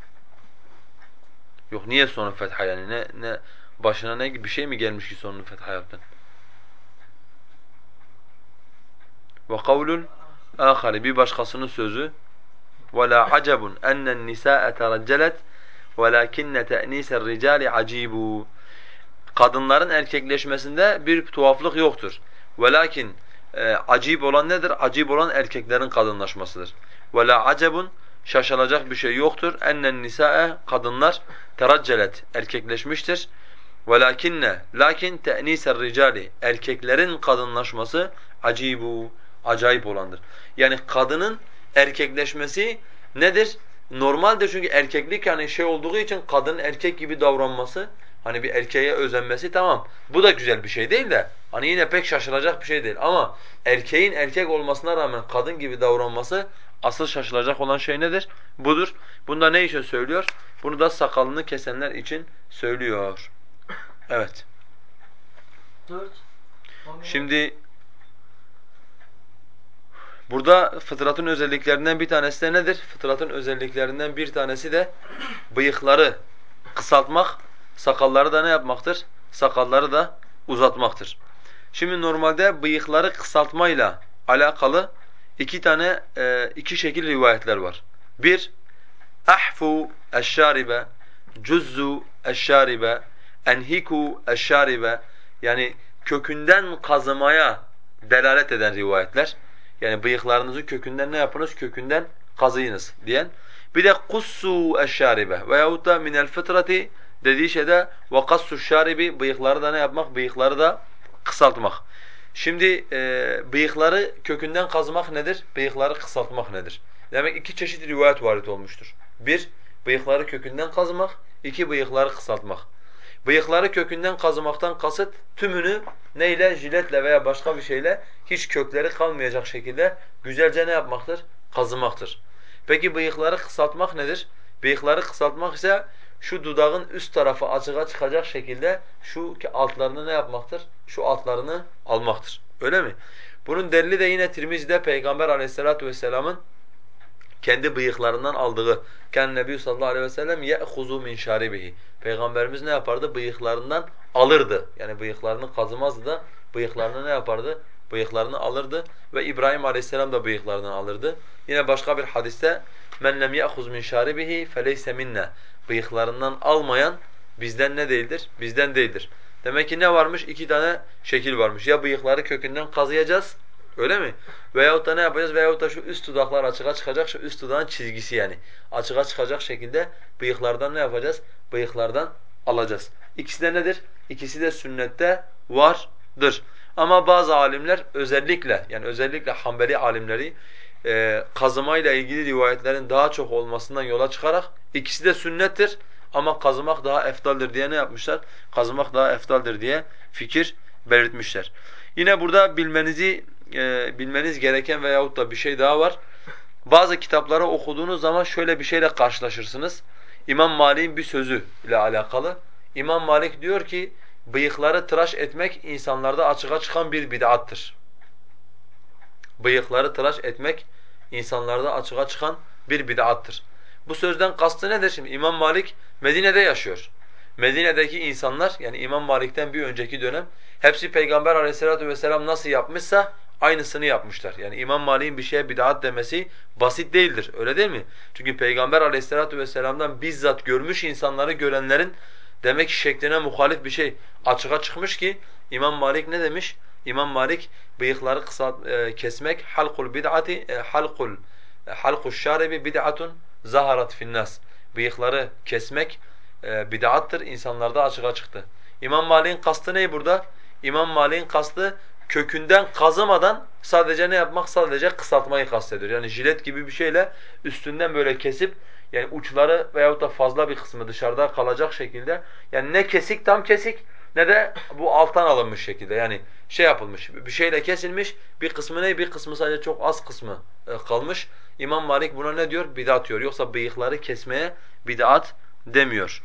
Speaker 1: Yok niye sonu fetha yani? Ne ne başına ne bir şey mi gelmiş ki sonunu fetha yaptın? Ve kavlul ahari bir başkasının sözü وَلَا عَجَبٌ أَنَّ النِّسَاءَ تَرَجَّلَتْ وَلَكِنَّ تَأْنِيسَ الرِّجَالِ عَجِيبٌ Kadınların erkekleşmesinde bir tuhaflık yoktur. Velakin e, acib olan nedir? Acib olan erkeklerin kadınlaşmasıdır. وَلَا عَجَبٌ Şaşılacak bir şey yoktur. اَنَّ النِّسَاءَ Kadınlar teraccelet erkekleşmiştir. وَلَكِنَّ Lakin تَأْنِيسَ الرِّجَالِ Erkeklerin kadınlaşması acibu acayip olandır. Yani kadının erkekleşmesi nedir? Normaldir çünkü erkeklik yani şey olduğu için kadının erkek gibi davranması, hani bir erkeğe özenmesi tamam. Bu da güzel bir şey değil de hani yine pek şaşılacak bir şey değil ama erkeğin erkek olmasına rağmen kadın gibi davranması asıl şaşılacak olan şey nedir? Budur. Bunda ne için söylüyor? Bunu da sakalını kesenler için söylüyor. Evet.
Speaker 2: dört
Speaker 1: Şimdi Burada fıtratın özelliklerinden bir tanesi de nedir? Fıtratın özelliklerinden bir tanesi de bıyıkları kısaltmak, sakalları da ne yapmaktır? Sakalları da uzatmaktır. Şimdi normalde bıyıkları kısaltmayla alakalı iki tane e, iki şekil rivayetler var. Bir, ahfu eşşaribe, cuzzu eşşaribe, enhiku eşşaribe, yani kökünden kazımaya delalet eden rivayetler. Yani bıyıklarınızı kökünden ne yapınız? Kökünden kazıyınız diyen. Bir de kussu eşşaribe veyahut da minel fıtrati dediği şeyde ve kassu şaribi, bıyıkları da ne yapmak? Bıyıkları da kısaltmak. Şimdi e, bıyıkları kökünden kazımak nedir? Bıyıkları kısaltmak nedir? Demek iki çeşit rivayet varit olmuştur. Bir, bıyıkları kökünden kazımak. İki, bıyıkları kısaltmak. Bıyıkları kökünden kazımaktan kasıt tümünü neyle? Jiletle veya başka bir şeyle hiç kökleri kalmayacak şekilde güzelce ne yapmaktır? Kazımaktır. Peki bıyıkları kısaltmak nedir? Bıyıkları kısaltmak ise şu dudağın üst tarafı açığa çıkacak şekilde şu altlarını ne yapmaktır? Şu altlarını almaktır. Öyle mi? Bunun delili de yine Tirmizi'de Peygamber Aleyhisselatü vesselam'ın kendi bıyıklarından aldığı. Ken Nebi sallallahu aleyhi ve sellem ye'huzu min şaribihi. Peygamberimiz ne yapardı? Bıyıklarından alırdı. Yani bıyıklarını kazımazdı da bıyıklarını ne yapardı? Bıyıklarını alırdı ve İbrahim aleyhisselam da bıyıklarından alırdı. Yine başka bir hadiste men lem ye'huz min şaribihi feleyse minna. Bıyıklarından almayan bizden ne değildir? Bizden değildir. Demek ki ne varmış? İki tane şekil varmış. Ya bıyıkları kökünden kazıyacağız, öyle mi? Veyahut da ne yapacağız? Veyahut da şu üst dudaklar açığa çıkacak, şu üst dudağın çizgisi yani. Açığa çıkacak şekilde bıyıklardan ne yapacağız? Bıyıklardan alacağız. İkisi de nedir? İkisi de sünnette vardır. Ama bazı alimler özellikle, yani özellikle Hanbeli alimleri e, kazımayla ilgili rivayetlerin daha çok olmasından yola çıkarak ikisi de sünnettir ama kazımak daha efdaldir diye ne yapmışlar? Kazımak daha efdaldir diye fikir belirtmişler. Yine burada bilmenizi e, bilmeniz gereken veyahut da bir şey daha var. Bazı kitapları okuduğunuz zaman şöyle bir şeyle karşılaşırsınız. İmam Malik'in bir sözü ile alakalı. İmam Malik diyor ki bıyıkları tıraş etmek insanlarda açığa çıkan bir bid'attır. Bıyıkları tıraş etmek insanlarda açığa çıkan bir bid'attır. Bu sözden kastı nedir şimdi? İmam Malik Medine'de yaşıyor. Medine'deki insanlar, yani İmam Malik'ten bir önceki dönem hepsi Peygamber Aleyhisselatü vesselam nasıl yapmışsa aynısını yapmışlar. Yani İmam Malik'in bir şeye bid'at demesi basit değildir. Öyle değil mi? Çünkü Peygamber Aleyhisselatü vesselam'dan bizzat görmüş insanları görenlerin demek ki şekline muhalif bir şey açığa çıkmış ki İmam Malik ne demiş? İmam Malik bıyıkları kısa e, kesmek halkul bid'ati e, halkul e, halkuş şaribi bid'atun zaharat finnas. Bıyıkları kesmek e, bid'attır, insanlarda açığa çıktı. İmam Malik'in kastı ne burada? İmam Malik'in kastı kökünden kazımadan sadece ne yapmak? Sadece kısaltmayı kastediyor. Yani jilet gibi bir şeyle üstünden böyle kesip yani uçları veyahut da fazla bir kısmı dışarıda kalacak şekilde, yani ne kesik tam kesik ne de bu alttan alınmış şekilde, yani şey yapılmış, bir şeyle kesilmiş, bir kısmı ne, bir kısmı sadece çok az kısmı e, kalmış. İmam Malik buna ne diyor? Bid'at diyor. Yoksa bıyıkları kesmeye bid'at demiyor.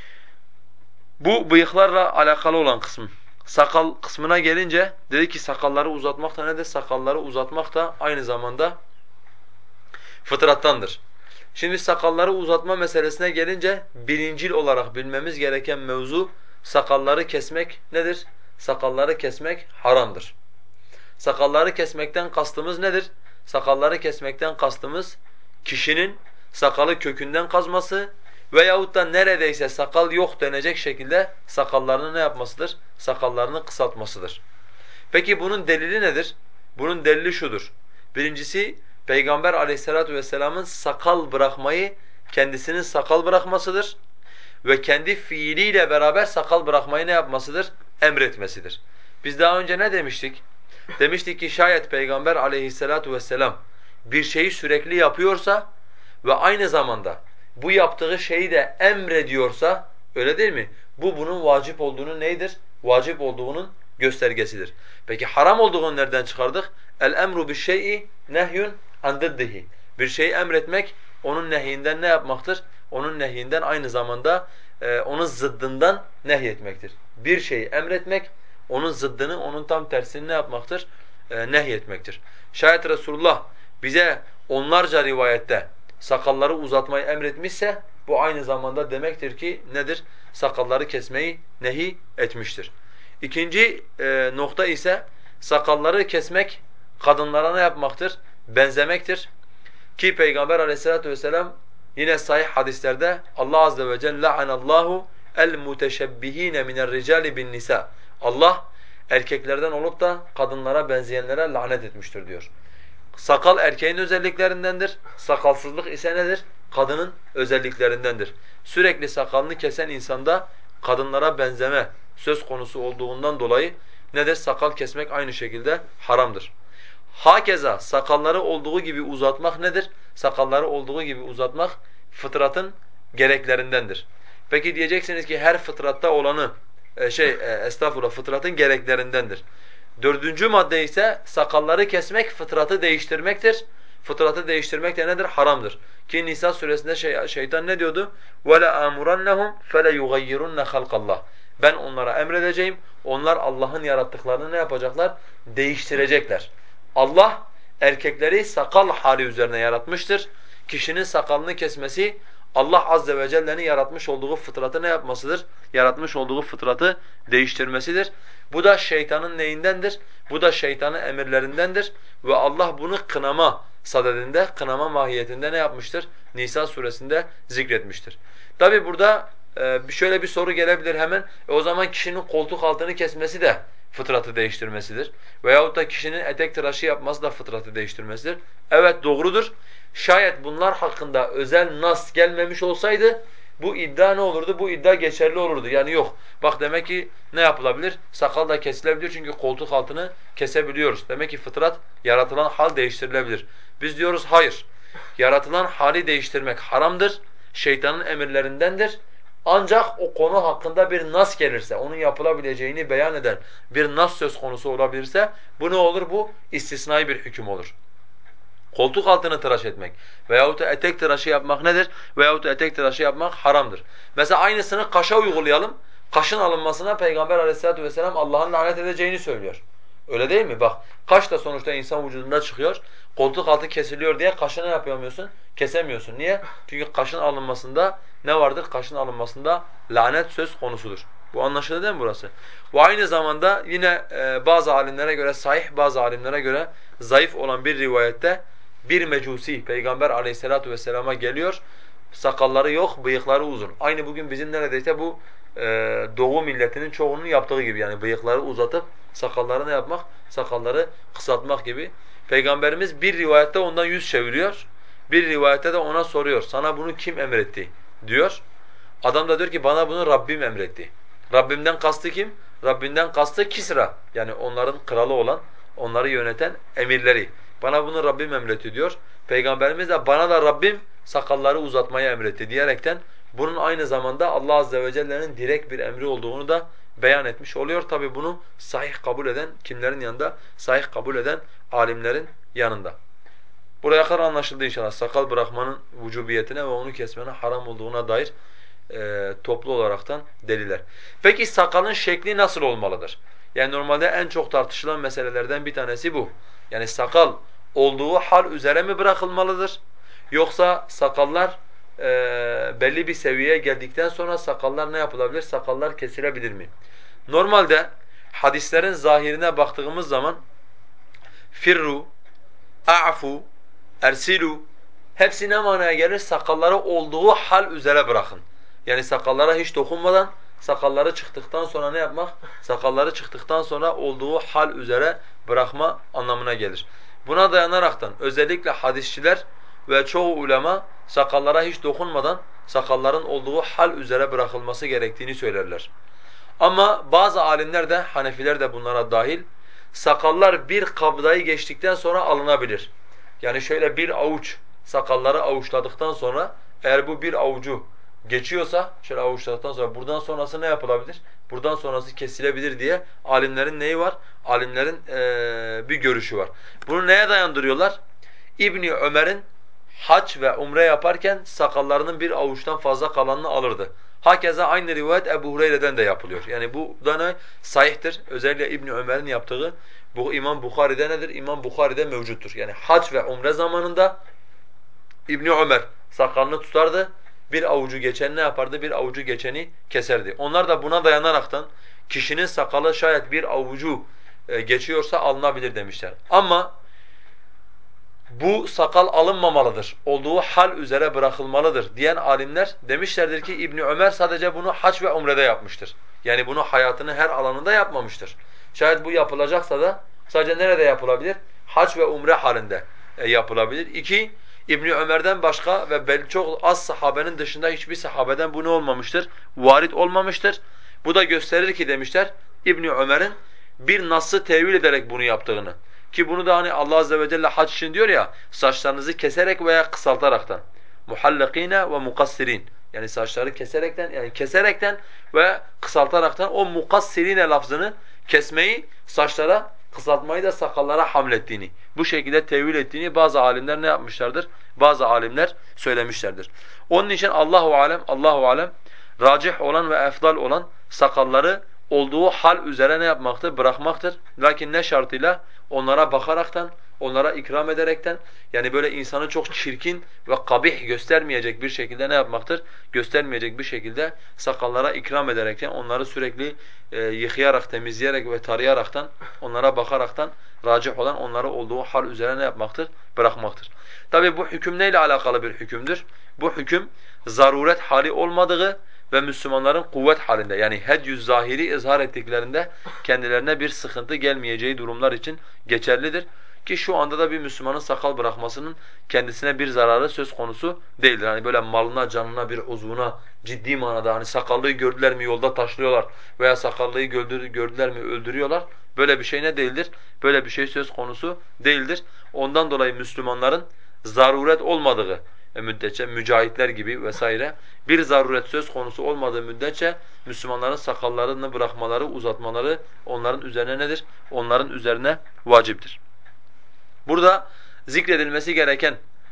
Speaker 1: Bu bıyıklarla alakalı olan kısım. Sakal kısmına gelince dedi ki sakalları uzatmak da nedir? Sakalları uzatmak da aynı zamanda fıtrattandır. Şimdi sakalları uzatma meselesine gelince birincil olarak bilmemiz gereken mevzu sakalları kesmek nedir? Sakalları kesmek haramdır. Sakalları kesmekten kastımız nedir? Sakalları kesmekten kastımız kişinin sakalı kökünden kazması veyahut da neredeyse sakal yok denecek şekilde sakallarını ne yapmasıdır? Sakallarını kısaltmasıdır. Peki bunun delili nedir? Bunun delili şudur. Birincisi Peygamber Aleyhisselatü vesselam'ın sakal bırakmayı kendisinin sakal bırakmasıdır ve kendi fiiliyle beraber sakal bırakmayı ne yapmasıdır? Emretmesidir. Biz daha önce ne demiştik? Demiştik ki şayet Peygamber Aleyhisselatü vesselam bir şeyi sürekli yapıyorsa ve aynı zamanda bu yaptığı şeyi de emrediyorsa, öyle değil mi? Bu bunun vacip olduğunu neydir? Vacip olduğunun göstergesidir. Peki haram olduğunu nereden çıkardık? El emru biş şey'i nehyun an diddihi. Bir şeyi emretmek onun nehyinden ne yapmaktır? Onun nehyinden aynı zamanda e, onun zıddından nehyetmektir. Bir şeyi emretmek onun zıddını, onun tam tersini ne yapmaktır? e, nehyetmektir. Şayet Resulullah bize onlarca rivayette sakalları uzatmayı emretmişse bu aynı zamanda demektir ki nedir? Sakalları kesmeyi nehi etmiştir. İkinci e, nokta ise sakalları kesmek kadınlara ne yapmaktır? Benzemektir. Ki Peygamber aleyhissalatu vesselam yine sahih hadislerde Allah azze ve celle la'anallahu el-muteşebbihine mine'r-ricali bin-nisa. Allah erkeklerden olup da kadınlara benzeyenlere lanet etmiştir diyor. Sakal erkeğin özelliklerindendir. Sakalsızlık ise nedir? Kadının özelliklerindendir. Sürekli sakalını kesen insanda kadınlara benzeme söz konusu olduğundan dolayı nedir? Sakal kesmek aynı şekilde haramdır. Hakeza sakalları olduğu gibi uzatmak nedir? Sakalları olduğu gibi uzatmak fıtratın gereklerindendir. Peki diyeceksiniz ki her fıtratta olanı e, şey e, estağfurullah fıtratın gereklerindendir. Dördüncü madde ise sakalları kesmek fıtratı değiştirmektir. Fıtratı değiştirmek de nedir? Haramdır. Ki Nisa suresinde şey, şeytan ne diyordu? وَلَا آمُرَنَّهُمْ فَلَيُغَيِّرُنَّ خَلْقَ اللّٰهِ Ben onlara emredeceğim. Onlar Allah'ın yarattıklarını ne yapacaklar? Değiştirecekler. Allah erkekleri sakal hali üzerine yaratmıştır. Kişinin sakalını kesmesi Allah azze ve celle'nin yaratmış olduğu fıtratı ne yapmasıdır? Yaratmış olduğu fıtratı değiştirmesidir. Bu da şeytanın neyindendir? Bu da şeytanın emirlerindendir ve Allah bunu kınama sadedinde, kınama mahiyetinde ne yapmıştır? Nisa suresinde zikretmiştir. Tabi burada e, şöyle bir soru gelebilir hemen. E o zaman kişinin koltuk altını kesmesi de fıtratı değiştirmesidir. Veyahut da kişinin etek tıraşı yapması da fıtratı değiştirmesidir. Evet doğrudur. Şayet bunlar hakkında özel nas gelmemiş olsaydı bu iddia ne olurdu? Bu iddia geçerli olurdu. Yani yok. Bak demek ki ne yapılabilir? Sakal da kesilebilir çünkü koltuk altını kesebiliyoruz. Demek ki fıtrat yaratılan hal değiştirilebilir. Biz diyoruz hayır. Yaratılan hali değiştirmek haramdır. Şeytanın emirlerindendir. Ancak o konu hakkında bir nas gelirse, onun yapılabileceğini beyan eden bir nas söz konusu olabilirse bu ne olur? Bu istisnai bir hüküm olur. Koltuk altını tıraş etmek veyahut da etek tıraşı yapmak nedir? Veyahut da etek tıraşı yapmak haramdır. Mesela aynısını kaşa uygulayalım. Kaşın alınmasına Peygamber aleyhissalatu vesselam Allah'ın lanet edeceğini söylüyor. Öyle değil mi? Bak kaş da sonuçta insan vücudunda çıkıyor. Koltuk altı kesiliyor diye kaşını yapamıyorsun, kesemiyorsun. Niye? Çünkü kaşın alınmasında ne vardır? Kaşın alınmasında lanet söz konusudur. Bu anlaşıldı değil mi burası? Bu aynı zamanda yine e, bazı alimlere göre sahih, bazı alimlere göre zayıf olan bir rivayette bir mecusi Peygamber aleyhissalatu vesselama geliyor. Sakalları yok, bıyıkları uzun. Aynı bugün bizim neredeyse bu e, doğu milletinin çoğunun yaptığı gibi yani bıyıkları uzatıp sakalları ne yapmak? Sakalları kısaltmak gibi. Peygamberimiz bir rivayette ondan yüz çeviriyor. Bir rivayette de ona soruyor. Sana bunu kim emretti? diyor. Adam da diyor ki bana bunu Rabbim emretti. Rabbimden kastı kim? Rabbinden kastı Kisra. Yani onların kralı olan, onları yöneten emirleri. Bana bunu Rabbim emretti diyor. Peygamberimiz de bana da Rabbim sakalları uzatmayı emretti diyerekten bunun aynı zamanda Allah azze ve celle'nin direkt bir emri olduğunu da beyan etmiş oluyor. Tabi bunu sahih kabul eden kimlerin yanında? Sahih kabul eden alimlerin yanında. Buraya kadar anlaşıldı inşallah. Sakal bırakmanın vücubiyetine ve onu kesmenin haram olduğuna dair e, toplu olaraktan deliller. Peki sakalın şekli nasıl olmalıdır? Yani normalde en çok tartışılan meselelerden bir tanesi bu. Yani sakal olduğu hal üzere mi bırakılmalıdır? Yoksa sakallar e, belli bir seviyeye geldikten sonra sakallar ne yapılabilir? Sakallar kesilebilir mi? Normalde hadislerin zahirine baktığımız zaman firru, a'fu, ersilu hepsi ne manaya gelir? Sakalları olduğu hal üzere bırakın. Yani sakallara hiç dokunmadan sakalları çıktıktan sonra ne yapmak? Sakalları çıktıktan sonra olduğu hal üzere bırakma anlamına gelir. Buna dayanaraktan özellikle hadisçiler ve çoğu ulema sakallara hiç dokunmadan sakalların olduğu hal üzere bırakılması gerektiğini söylerler. Ama bazı alimler de, Hanefiler de bunlara dahil, sakallar bir kabdayı geçtikten sonra alınabilir. Yani şöyle bir avuç sakalları avuçladıktan sonra eğer bu bir avucu geçiyorsa, şöyle avuçladıktan sonra buradan sonrası ne yapılabilir? Buradan sonrası kesilebilir diye alimlerin neyi var? Alimlerin ee, bir görüşü var. Bunu neye dayandırıyorlar? İbni Ömer'in hac ve umre yaparken sakallarının bir avuçtan fazla kalanını alırdı. Hakeza aynı rivayet Ebu Hureyre'den de yapılıyor. Yani bu da ne? Sahihtir. Özellikle İbni Ömer'in yaptığı Bu İmam Bukhari'de nedir? İmam Bukhari'de mevcuttur. Yani hac ve umre zamanında İbni Ömer sakalını tutardı. Bir avucu geçeni ne yapardı? Bir avucu geçeni keserdi. Onlar da buna dayanaraktan kişinin sakalı şayet bir avucu e, geçiyorsa alınabilir demişler. Ama bu sakal alınmamalıdır, olduğu hal üzere bırakılmalıdır diyen alimler demişlerdir ki İbni Ömer sadece bunu hac ve umrede yapmıştır. Yani bunu hayatının her alanında yapmamıştır. Şayet bu yapılacaksa da sadece nerede yapılabilir? Hac ve umre halinde e, yapılabilir. İki, İbni Ömer'den başka ve belki çok az sahabenin dışında hiçbir sahabeden bu ne olmamıştır? Varit olmamıştır. Bu da gösterir ki demişler İbni Ömer'in bir nas'ı tevil ederek bunu yaptığını. Ki bunu da hani Allah azze ve celle hac için diyor ya, saçlarınızı keserek veya kısaltaraktan. Muhallakine ve mukassirin. Yani saçları keserekten, yani keserekten ve kısaltaraktan o mukassirine lafzını kesmeyi, saçlara kısaltmayı da sakallara hamlettiğini, bu şekilde tevil ettiğini bazı alimler ne yapmışlardır? Bazı alimler söylemişlerdir. Onun için Allahu alem, Allahu alem racih olan ve efdal olan sakalları olduğu hal üzere ne yapmaktır? Bırakmaktır. Lakin ne şartıyla? Onlara bakaraktan, onlara ikram ederekten, yani böyle insanı çok çirkin ve kabih göstermeyecek bir şekilde ne yapmaktır? Göstermeyecek bir şekilde sakallara ikram ederekten, onları sürekli e, yıkayarak, temizleyerek ve tarayaraktan, onlara bakaraktan racih olan onları olduğu hal üzere ne yapmaktır? Bırakmaktır. Tabi bu hüküm neyle alakalı bir hükümdür? Bu hüküm zaruret hali olmadığı ve Müslümanların kuvvet halinde, yani hedyü zahiri izhar ettiklerinde kendilerine bir sıkıntı gelmeyeceği durumlar için geçerlidir. Ki şu anda da bir Müslümanın sakal bırakmasının kendisine bir zararı söz konusu değildir. Hani böyle malına, canına, bir uzvuna ciddi manada hani sakallıyı gördüler mi yolda taşlıyorlar veya sakallıyı gördüler mi öldürüyorlar. Böyle bir şey ne değildir? Böyle bir şey söz konusu değildir. Ondan dolayı Müslümanların zaruret olmadığı müddetçe, mücahitler gibi vesaire bir zaruret söz konusu olmadığı müddetçe Müslümanların sakallarını bırakmaları, uzatmaları onların üzerine nedir? Onların üzerine vaciptir. Burada zikredilmesi gereken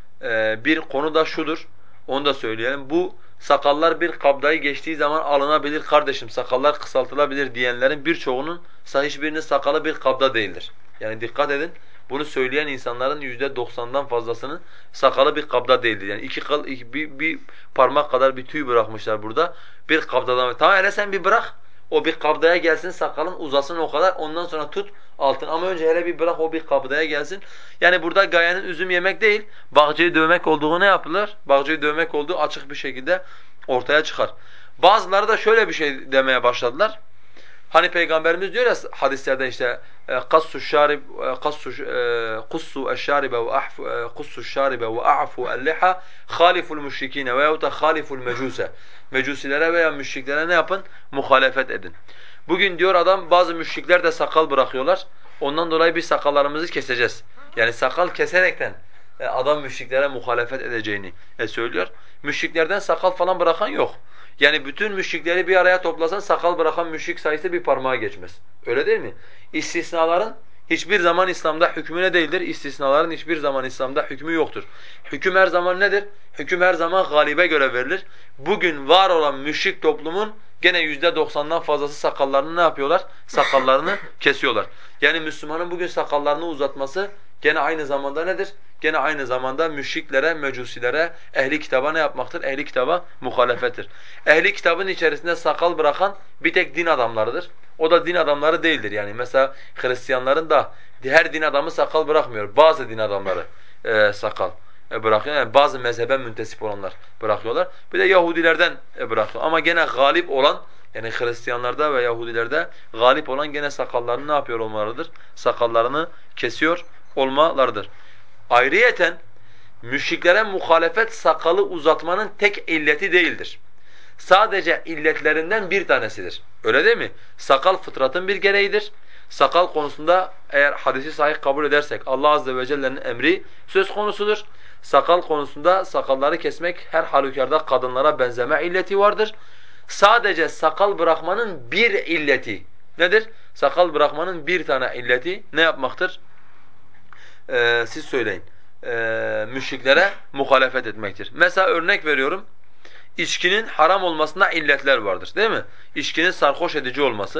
Speaker 1: e, bir konu da şudur, onu da söyleyelim. Bu sakallar bir kabdayı geçtiği zaman alınabilir kardeşim, sakallar kısaltılabilir diyenlerin birçoğunun hiçbirinin sakalı bir kabda değildir. Yani dikkat edin, bunu söyleyen insanların yüzde doksandan fazlasının sakalı bir kabda değildir. Yani iki kıl, iki, bir, bir parmak kadar bir tüy bırakmışlar burada. Bir kabdadan, tamam hele sen bir bırak, o bir kabdaya gelsin, sakalın uzasın o kadar, ondan sonra tut altın. Ama önce hele bir bırak o bir kabdaya gelsin. Yani burada gayenin üzüm yemek değil, bağcıyı dövmek olduğu ne yapılır? Bağcıyı dövmek olduğu açık bir şekilde ortaya çıkar. Bazıları da şöyle bir şey demeye başladılar. Hani Peygamberimiz diyor ya hadislerde işte kassu şarib kassu qussu eş-şaribe ve ahfu qussu şaribe ve a'fu el-liha haliful müşrikine veyahut da haliful mecuse. Mecusilere veya müşriklere ne yapın? Muhalefet edin. Bugün diyor adam bazı müşrikler de sakal bırakıyorlar. Ondan dolayı biz sakallarımızı keseceğiz. Yani sakal keserekten e, adam müşriklere muhalefet edeceğini e, söylüyor. Müşriklerden sakal falan bırakan yok. Yani bütün müşrikleri bir araya toplasan sakal bırakan müşrik sayısı bir parmağa geçmez. Öyle değil mi? İstisnaların hiçbir zaman İslam'da hükmü ne değildir? İstisnaların hiçbir zaman İslam'da hükmü yoktur. Hüküm her zaman nedir? Hüküm her zaman galibe göre verilir. Bugün var olan müşrik toplumun gene yüzde doksandan fazlası sakallarını ne yapıyorlar? Sakallarını kesiyorlar. Yani Müslümanın bugün sakallarını uzatması gene aynı zamanda nedir? Gene aynı zamanda müşriklere, mecusilere, ehli kitaba ne yapmaktır? Ehli kitaba muhalefettir. Ehli kitabın içerisinde sakal bırakan bir tek din adamlarıdır. O da din adamları değildir yani. Mesela Hristiyanların da her din adamı sakal bırakmıyor. Bazı din adamları e, sakal e, bırakıyor. Yani bazı mezhebe müntesip olanlar bırakıyorlar. Bir de Yahudilerden e, bırakıyor. Ama gene galip olan, yani Hristiyanlarda ve Yahudilerde galip olan gene sakallarını ne yapıyor olmalarıdır? Sakallarını kesiyor olmalarıdır. Ayrıyeten müşriklere muhalefet sakalı uzatmanın tek illeti değildir. Sadece illetlerinden bir tanesidir. Öyle değil mi? Sakal fıtratın bir gereğidir. Sakal konusunda eğer hadisi sahih kabul edersek Allah azze ve celle'nin emri söz konusudur. Sakal konusunda sakalları kesmek her halükarda kadınlara benzeme illeti vardır. Sadece sakal bırakmanın bir illeti nedir? Sakal bırakmanın bir tane illeti ne yapmaktır? Ee, siz söyleyin. Ee, müşriklere muhalefet etmektir. Mesela örnek veriyorum. İçkinin haram olmasında illetler vardır değil mi? İçkinin sarhoş edici olması,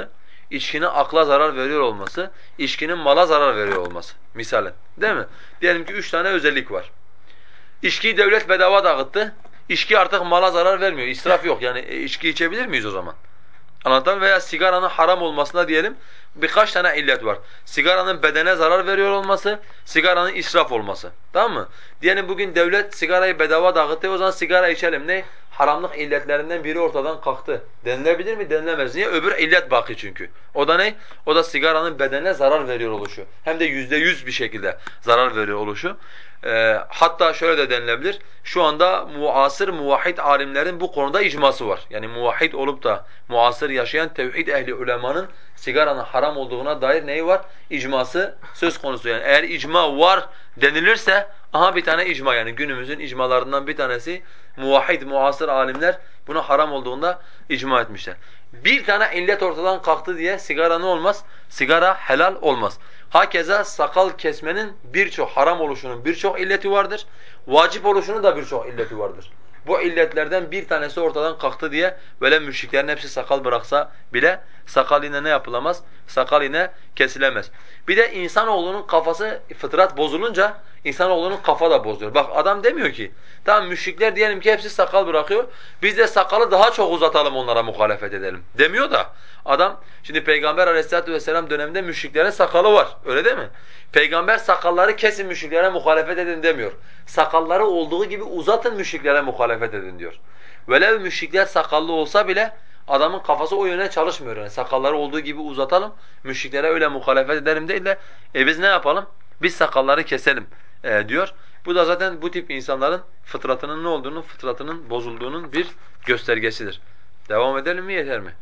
Speaker 1: içkinin akla zarar veriyor olması, içkinin mala zarar veriyor olması. Misalen. Değil mi? Diyelim ki üç tane özellik var. İçkiyi devlet bedava dağıttı. İçki artık mala zarar vermiyor. İsraf yok. Yani e, içki içebilir miyiz o zaman? Anlatan veya sigaranın haram olmasına diyelim birkaç tane illet var. Sigaranın bedene zarar veriyor olması, sigaranın israf olması. Tamam mı? Diyelim bugün devlet sigarayı bedava dağıttı, o zaman sigara içelim. Ne? Haramlık illetlerinden biri ortadan kalktı. Denilebilir mi? Denilemez. Niye? Öbür illet baki çünkü. O da ne? O da sigaranın bedene zarar veriyor oluşu. Hem de yüzde yüz bir şekilde zarar veriyor oluşu. Ee, hatta şöyle de denilebilir. Şu anda muasır muvahhid alimlerin bu konuda icması var. Yani muvahhid olup da muasır yaşayan tevhid ehli ulemanın sigaranın haram olduğuna dair neyi var? İcması söz konusu. Yani eğer icma var denilirse, aha bir tane icma, yani günümüzün icmalarından bir tanesi, muvahhid muasır alimler buna haram olduğunda icma etmişler. Bir tane illet ortadan kalktı diye sigara ne olmaz? Sigara helal olmaz. Hakeza sakal kesmenin birçok haram oluşunun birçok illeti vardır. Vacip oluşunun da birçok illeti vardır. Bu illetlerden bir tanesi ortadan kalktı diye böyle müşriklerin hepsi sakal bıraksa bile sakal yine ne yapılamaz? Sakal yine kesilemez. Bir de insanoğlunun kafası, fıtrat bozulunca insanoğlunun kafa da bozuyor. Bak adam demiyor ki, tamam müşrikler diyelim ki hepsi sakal bırakıyor, biz de sakalı daha çok uzatalım, onlara muhalefet edelim demiyor da adam, şimdi Peygamber Aleyhisselatü vesselam döneminde müşriklerin sakalı var, öyle değil mi? Peygamber sakalları kesin müşriklere muhalefet edin demiyor. Sakalları olduğu gibi uzatın müşriklere muhalefet edin diyor. Velev müşrikler sakallı olsa bile adamın kafası o yöne çalışmıyor. Yani sakalları olduğu gibi uzatalım, müşriklere öyle muhalefet edelim değil de e biz ne yapalım? Biz sakalları keselim e, diyor. Bu da zaten bu tip insanların fıtratının ne olduğunu, fıtratının bozulduğunun bir göstergesidir. Devam edelim mi, yeter mi?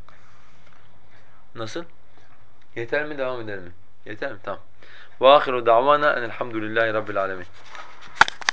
Speaker 1: Nasıl? Yeter mi, devam edelim mi? Yeter mi? Tamam. وآخر دعوانا أن الحمد لله رب العالمين